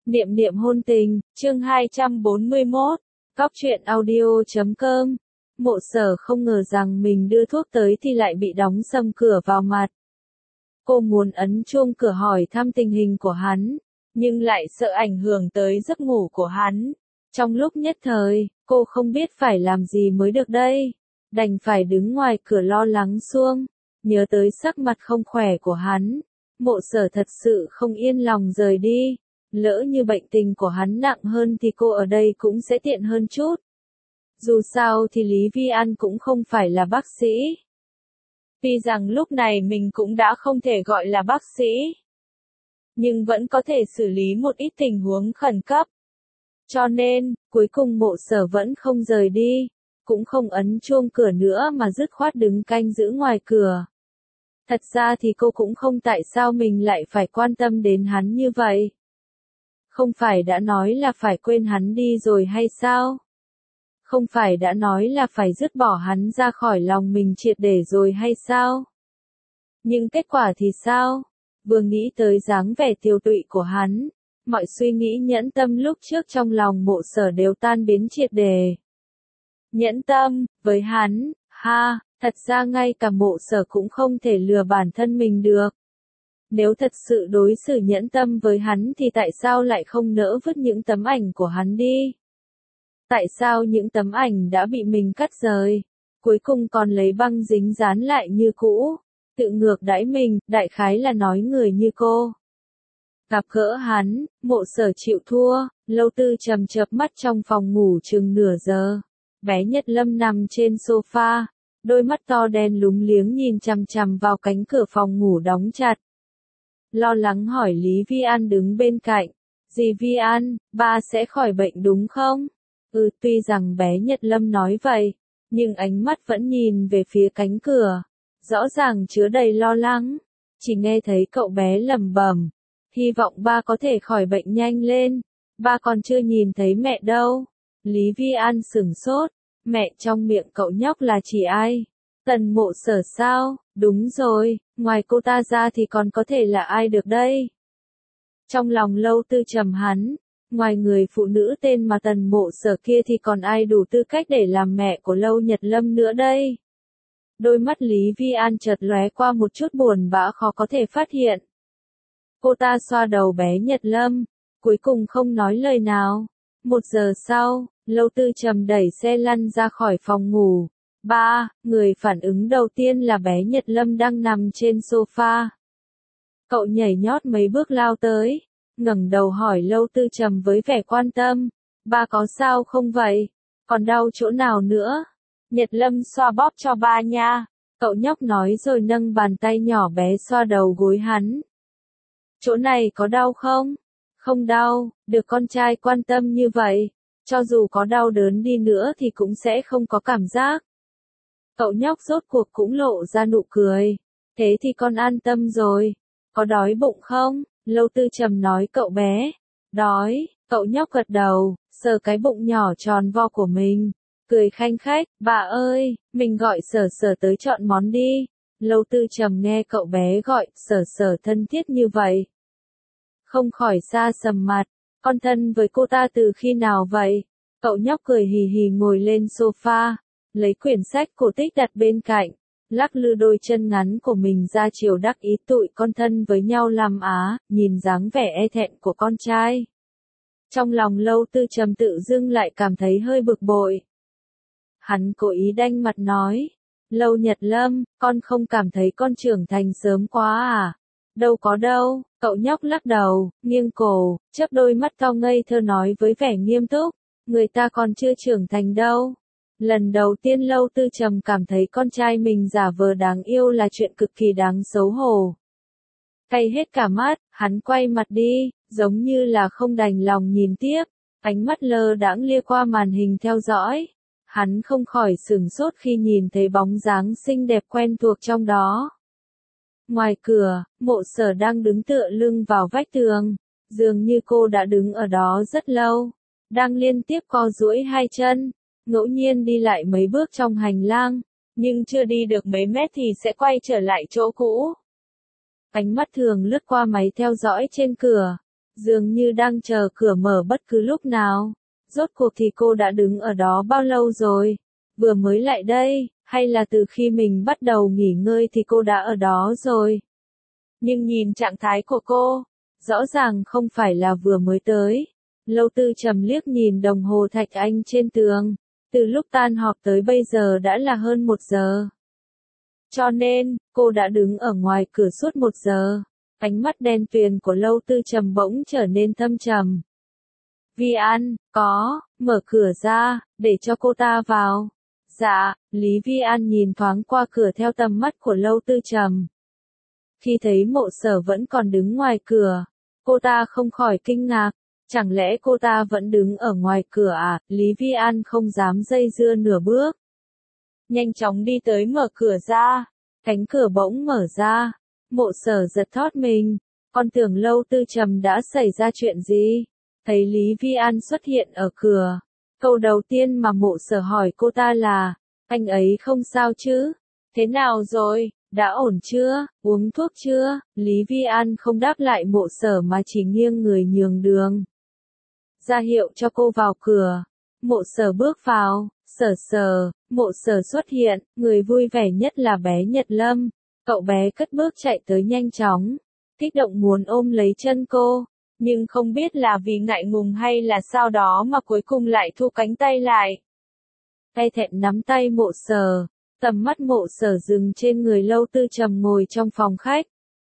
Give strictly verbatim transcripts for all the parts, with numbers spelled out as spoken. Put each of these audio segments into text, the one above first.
Niệm niệm hôn tình, chương hai trăm bốn mươi mốt, Cóc truyện audio chấm com. Mộ Sở không ngờ rằng mình đưa thuốc tới thì lại bị đóng sầm cửa vào mặt. Cô muốn ấn chuông cửa hỏi thăm tình hình của hắn, nhưng lại sợ ảnh hưởng tới giấc ngủ của hắn. Trong lúc nhất thời, cô không biết phải làm gì mới được đây. Đành phải đứng ngoài cửa lo lắng suông, nhớ tới sắc mặt không khỏe của hắn. Mộ Sở thật sự không yên lòng rời đi. Lỡ như bệnh tình của hắn nặng hơn thì cô ở đây cũng sẽ tiện hơn chút. Dù sao thì Lý Vi An cũng không phải là bác sĩ. Tuy rằng lúc này mình cũng đã không thể gọi là bác sĩ, nhưng vẫn có thể xử lý một ít tình huống khẩn cấp. Cho nên, cuối cùng Mộ Sở vẫn không rời đi, cũng không ấn chuông cửa nữa mà dứt khoát đứng canh giữ ngoài cửa. Thật ra thì cô cũng không tại sao mình lại phải quan tâm đến hắn như vậy. Không phải đã nói là phải quên hắn đi rồi hay sao? Không phải đã nói là phải dứt bỏ hắn ra khỏi lòng mình triệt để rồi hay sao? Nhưng kết quả thì sao? Vừa nghĩ tới dáng vẻ tiêu tụy của hắn, mọi suy nghĩ nhẫn tâm lúc trước trong lòng Mộ Sở đều tan biến triệt để. Nhẫn tâm, với hắn, ha, thật ra ngay cả Mộ Sở cũng không thể lừa bản thân mình được. Nếu thật sự đối xử nhẫn tâm với hắn thì tại sao lại không nỡ vứt những tấm ảnh của hắn đi? Tại sao những tấm ảnh đã bị mình cắt rời, cuối cùng còn lấy băng dính dán lại như cũ, tự ngược đãi mình, đại khái là nói người như cô. Gặp gỡ hắn, Mộ Sở chịu thua, Lâu Tư trầm chợp mắt trong phòng ngủ chừng nửa giờ. Bé Nhật Lâm nằm trên sofa, đôi mắt to đen lúng liếng nhìn chằm chằm vào cánh cửa phòng ngủ đóng chặt. Lo lắng hỏi Lý Vi An đứng bên cạnh. Dì Vi An, ba sẽ khỏi bệnh đúng không? Ừ, tuy rằng bé Nhật Lâm nói vậy, nhưng ánh mắt vẫn nhìn về phía cánh cửa, rõ ràng chứa đầy lo lắng. Chỉ nghe thấy cậu bé lẩm bẩm, hy vọng ba có thể khỏi bệnh nhanh lên, ba còn chưa nhìn thấy mẹ đâu. Lý Vi An sửng sốt, mẹ trong miệng cậu nhóc là chỉ ai? Tần Mộ Sở sao? Đúng rồi, ngoài cô ta ra thì còn có thể là ai được đây? Trong lòng Lâu Tư trầm hắn, ngoài người phụ nữ tên mà Tần Mộ Sở kia thì còn ai đủ tư cách để làm mẹ của Lâu Nhật Lâm nữa đây? Đôi mắt Lý Vi An chợt lóe qua một chút buồn bã khó có thể phát hiện. Cô ta xoa đầu bé Nhật Lâm, cuối cùng không nói lời nào. Một giờ sau, Lâu Tư trầm đẩy xe lăn ra khỏi phòng ngủ. Ba, người phản ứng đầu tiên là bé Nhật Lâm đang nằm trên sofa. Cậu nhảy nhót mấy bước lao tới, ngẩng đầu hỏi Lâu Tư trầm với vẻ quan tâm. Ba có sao không vậy? Còn đau chỗ nào nữa? Nhật Lâm xoa bóp cho ba nha. Cậu nhóc nói rồi nâng bàn tay nhỏ bé xoa đầu gối hắn. Chỗ này có đau không? Không đau, được con trai quan tâm như vậy. Cho dù có đau đớn đi nữa thì cũng sẽ không có cảm giác. Cậu nhóc rốt cuộc cũng lộ ra nụ cười. Thế thì con an tâm rồi. Có đói bụng không? Lâu Tư trầm nói cậu bé. Đói, cậu nhóc gật đầu, sờ cái bụng nhỏ tròn vo của mình. Cười khanh khách, bà ơi, mình gọi Sở Sở tới chọn món đi. Lâu Tư trầm nghe cậu bé gọi Sở Sở thân thiết như vậy, không khỏi xa sầm mặt. Con thân với cô ta từ khi nào vậy? Cậu nhóc cười hì hì ngồi lên sofa, lấy quyển sách cổ tích đặt bên cạnh, lắc lư đôi chân ngắn của mình ra chiều đắc ý tụi con thân với nhau làm á, nhìn dáng vẻ e thẹn của con trai. Trong lòng Lâu Tư trầm tự dưng lại cảm thấy hơi bực bội. Hắn cố ý đanh mặt nói, Lâu Nhật Lâm, con không cảm thấy con trưởng thành sớm quá à? Đâu có đâu, cậu nhóc lắc đầu, nghiêng cổ, chớp đôi mắt to ngây thơ nói với vẻ nghiêm túc, người ta còn chưa trưởng thành đâu. Lần đầu tiên Lâu Tư trầm cảm thấy con trai mình giả vờ đáng yêu là chuyện cực kỳ đáng xấu hổ. Cay hết cả mắt, hắn quay mặt đi, giống như là không đành lòng nhìn tiếp, ánh mắt lơ đãng lia qua màn hình theo dõi. Hắn không khỏi sửng sốt khi nhìn thấy bóng dáng xinh đẹp quen thuộc trong đó. Ngoài cửa, Mộ Sở đang đứng tựa lưng vào vách tường, dường như cô đã đứng ở đó rất lâu, đang liên tiếp co duỗi hai chân, ngẫu nhiên đi lại mấy bước trong hành lang, nhưng chưa đi được mấy mét thì sẽ quay trở lại chỗ cũ. Ánh mắt thường lướt qua máy theo dõi trên cửa, dường như đang chờ cửa mở bất cứ lúc nào. Rốt cuộc thì cô đã đứng ở đó bao lâu rồi? Vừa mới lại đây, hay là từ khi mình bắt đầu nghỉ ngơi thì cô đã ở đó rồi? Nhưng nhìn trạng thái của cô, rõ ràng không phải là vừa mới tới. Lâu Tư Trầm liếc nhìn đồng hồ thạch anh trên tường. Từ lúc tan họp tới bây giờ đã là hơn một giờ. Cho nên, cô đã đứng ở ngoài cửa suốt một giờ. Ánh mắt đen tuyền của Lâu Tư Trầm bỗng trở nên thâm trầm. Vi An, có, mở cửa ra, để cho cô ta vào. Dạ, Lý Vi An nhìn thoáng qua cửa theo tầm mắt của Lâu Tư Trầm. Khi thấy Mộ Sở vẫn còn đứng ngoài cửa, cô ta không khỏi kinh ngạc. Chẳng lẽ cô ta vẫn đứng ở ngoài cửa à? Lý Vi An không dám dây dưa nửa bước. Nhanh chóng đi tới mở cửa ra. Cánh cửa bỗng mở ra. Mộ Sở giật thót mình. Con tưởng Lâu Tư Trầm đã xảy ra chuyện gì? Thấy Lý Vi An xuất hiện ở cửa. Câu đầu tiên mà Mộ Sở hỏi cô ta là, anh ấy không sao chứ? Thế nào rồi? Đã ổn chưa? Uống thuốc chưa? Lý Vi An không đáp lại Mộ Sở mà chỉ nghiêng người nhường đường. Ra hiệu cho cô vào cửa. Mộ Sở bước vào. Sở Sở, Mộ Sở xuất hiện, người vui vẻ nhất là bé Nhật Lâm. Cậu bé cất bước chạy tới nhanh chóng, kích động muốn ôm lấy chân cô, nhưng không biết là vì ngại ngùng hay là sao đó mà cuối cùng lại thu cánh tay lại. Tay thẹn nắm tay Mộ Sở, tầm mắt Mộ Sở dừng trên người Lâu Tư Trầm ngồi trong phòng khách.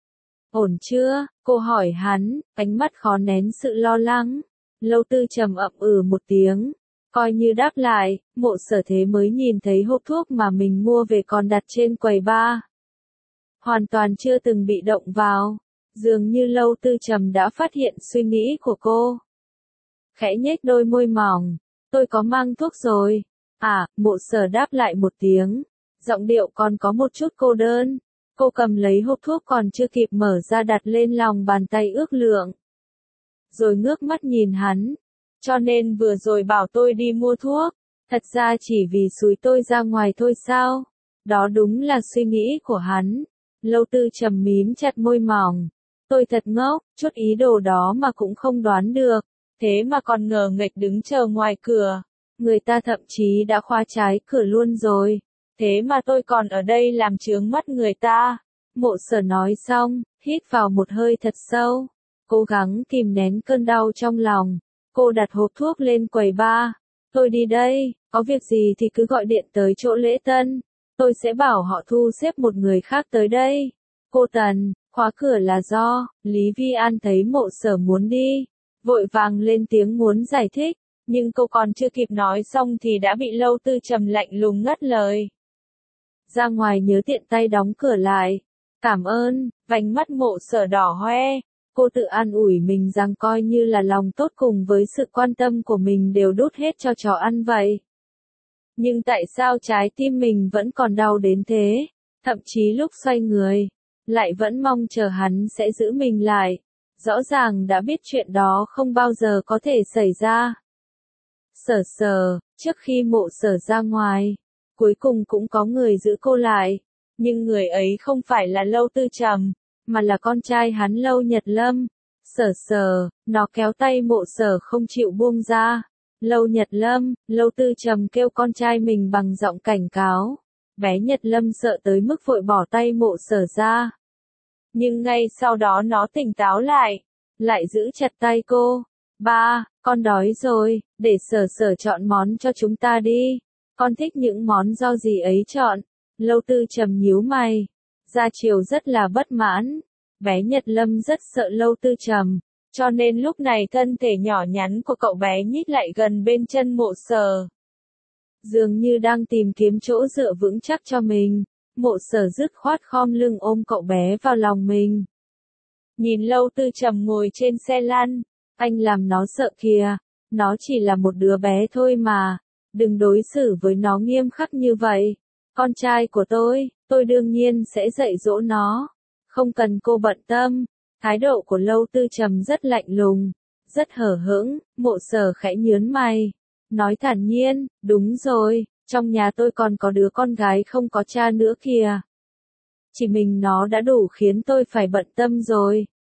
Ổn chưa? Cô hỏi hắn, ánh mắt khó nén sự lo lắng. Lâu Tư Trầm ậm ừ một tiếng, coi như đáp lại. Mộ Sở thế mới nhìn thấy hộp thuốc mà mình mua về còn đặt trên quầy bar. Hoàn toàn chưa từng bị động vào. Dường như Lâu Tư Trầm đã phát hiện suy nghĩ của cô. Khẽ nhếch đôi môi mỏng. Tôi có mang thuốc rồi. À, Mộ Sở đáp lại một tiếng. Giọng điệu còn có một chút cô đơn. Cô cầm lấy hộp thuốc còn chưa kịp mở ra đặt lên lòng bàn tay ước lượng. Rồi ngước mắt nhìn hắn. Cho nên vừa rồi bảo tôi đi mua thuốc. Thật ra chỉ vì xúi tôi ra ngoài thôi sao? Đó đúng là suy nghĩ của hắn. Lâu Tư Trầm mím chặt môi mỏng. Tôi thật ngốc, chút ý đồ đó mà cũng không đoán được. Thế mà còn ngờ nghệch đứng chờ ngoài cửa. Người ta thậm chí đã khóa trái cửa luôn rồi. Thế mà tôi còn ở đây làm chướng mắt người ta. Mộ Sở nói xong, hít vào một hơi thật sâu. Cố gắng kìm nén cơn đau trong lòng. Cô đặt hộp thuốc lên quầy bar. Tôi đi đây, có việc gì thì cứ gọi điện tới chỗ lễ tân. Tôi sẽ bảo họ thu xếp một người khác tới đây. Cô Tần, khóa cửa là do, Lý Vi An thấy Mộ Sở muốn đi. Vội vàng lên tiếng muốn giải thích, nhưng cô còn chưa kịp nói xong thì đã bị Lâu Tư Trầm lạnh lùng ngắt lời. Ra ngoài nhớ tiện tay đóng cửa lại. Cảm ơn, vành mắt Mộ Sở đỏ hoe. Cô tự an ủi mình rằng coi như là lòng tốt cùng với sự quan tâm của mình đều đút hết cho chó ăn vậy. Nhưng tại sao trái tim mình vẫn còn đau đến thế? Thậm chí lúc xoay người, lại vẫn mong chờ hắn sẽ giữ mình lại. Rõ ràng đã biết chuyện đó không bao giờ có thể xảy ra. Sở Sở, trước khi Mộ Sở ra ngoài, cuối cùng cũng có người giữ cô lại. Nhưng người ấy không phải là Lâu Tư Trầm, mà là con trai hắn Lâu Nhật Lâm. Sở Sở, nó kéo tay Mộ Sở không chịu buông ra. Lâu Nhật Lâm, Lâu Tư Trầm kêu con trai mình bằng giọng cảnh cáo. Bé Nhật Lâm sợ tới mức vội bỏ tay Mộ Sở ra. Nhưng ngay sau đó nó tỉnh táo lại, lại giữ chặt tay cô. Ba, con đói rồi, để Sở Sở chọn món cho chúng ta đi. Con thích những món do gì ấy chọn. Lâu Tư Trầm nhíu mày. Gia Triều rất là bất mãn. Bé Nhật Lâm rất sợ Lâu Tư Trầm. Cho nên lúc này thân thể nhỏ nhắn của cậu bé nhích lại gần bên chân Mộ Sở. Dường như đang tìm kiếm chỗ dựa vững chắc cho mình. Mộ Sở dứt khoát khom lưng ôm cậu bé vào lòng mình. Nhìn Lâu Tư Trầm ngồi trên xe lăn. Anh làm nó sợ kìa. Nó chỉ là một đứa bé thôi mà. Đừng đối xử với nó nghiêm khắc như vậy. Con trai của tôi, tôi đương nhiên sẽ dạy dỗ nó. Không cần cô bận tâm. Thái độ của Lâu Tư Trầm rất lạnh lùng, rất hở hững. Mộ Sở khẽ nhướng mày, nói thản nhiên, đúng rồi, trong nhà tôi còn có đứa con gái không có cha nữa kìa. Chỉ mình nó đã đủ khiến tôi phải bận tâm rồi.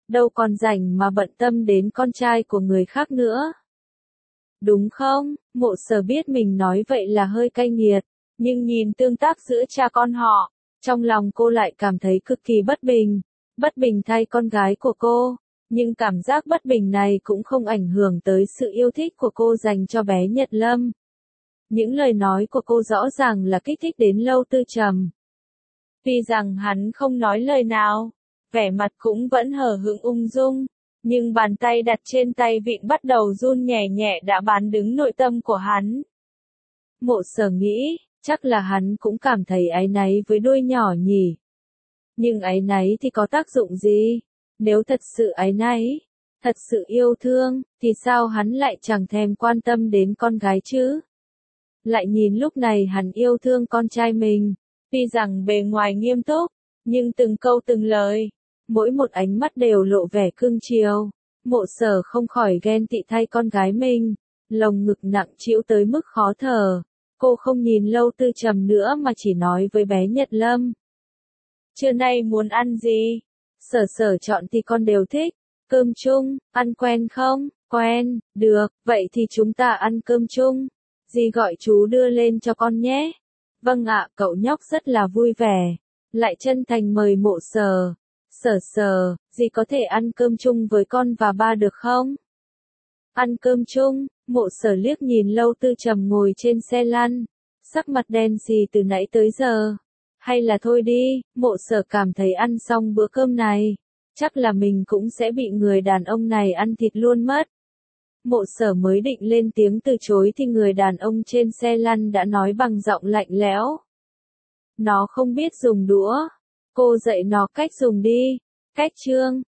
đâu còn rảnh mà bận tâm đến con trai của người khác nữa. Đúng không? Mộ Sở biết mình nói vậy là hơi cay nghiệt, nhưng nhìn tương tác giữa cha con họ, trong lòng cô lại cảm thấy cực kỳ bất bình. Bất bình thay con gái của cô, nhưng cảm giác bất bình này cũng không ảnh hưởng tới sự yêu thích của cô dành cho bé Nhật Lâm. Những lời nói của cô rõ ràng là kích thích đến Lâu Tư Trầm. Tuy rằng hắn không nói lời nào, vẻ mặt cũng vẫn hờ hững ung dung, nhưng bàn tay đặt trên tay vịn bắt đầu run nhẹ nhẹ đã bán đứng nội tâm của hắn. Mộ Sở nghĩ, chắc là hắn cũng cảm thấy áy náy với đôi nhỏ nhỉ. Nhưng áy náy thì có tác dụng gì? Nếu thật sự áy náy, thật sự yêu thương, thì sao hắn lại chẳng thèm quan tâm đến con gái chứ? Lại nhìn lúc này hắn yêu thương con trai mình, tuy rằng bề ngoài nghiêm túc, nhưng từng câu từng lời, mỗi một ánh mắt đều lộ vẻ cưng chiều. Mộ Sở không khỏi ghen tị thay con gái mình, lồng ngực nặng trĩu tới mức khó thở. Cô không nhìn Lâu Tư Trầm nữa mà chỉ nói với bé Nhật Lâm. Trưa nay muốn ăn gì? Sở Sở chọn thì con đều thích. Cơm chung, ăn quen không? Quen, được, vậy thì chúng ta ăn cơm chung. Dì gọi chú đưa lên cho con nhé. Vâng ạ, cậu nhóc rất là vui vẻ. Lại chân thành mời Mộ Sở. Sở Sở, dì có thể ăn cơm chung với con và ba được không? Ăn cơm chung, Mộ Sở liếc nhìn Lâu Tư Trầm ngồi trên xe lăn. Sắc mặt đen gì từ nãy tới giờ. Hay là thôi đi, Mộ Sở cảm thấy ăn xong bữa cơm này, chắc là mình cũng sẽ bị người đàn ông này ăn thịt luôn mất. Mộ Sở mới định lên tiếng từ chối thì người đàn ông trên xe lăn đã nói bằng giọng lạnh lẽo. Nó không biết dùng đũa. Cô dạy nó cách dùng đi. Cách chương,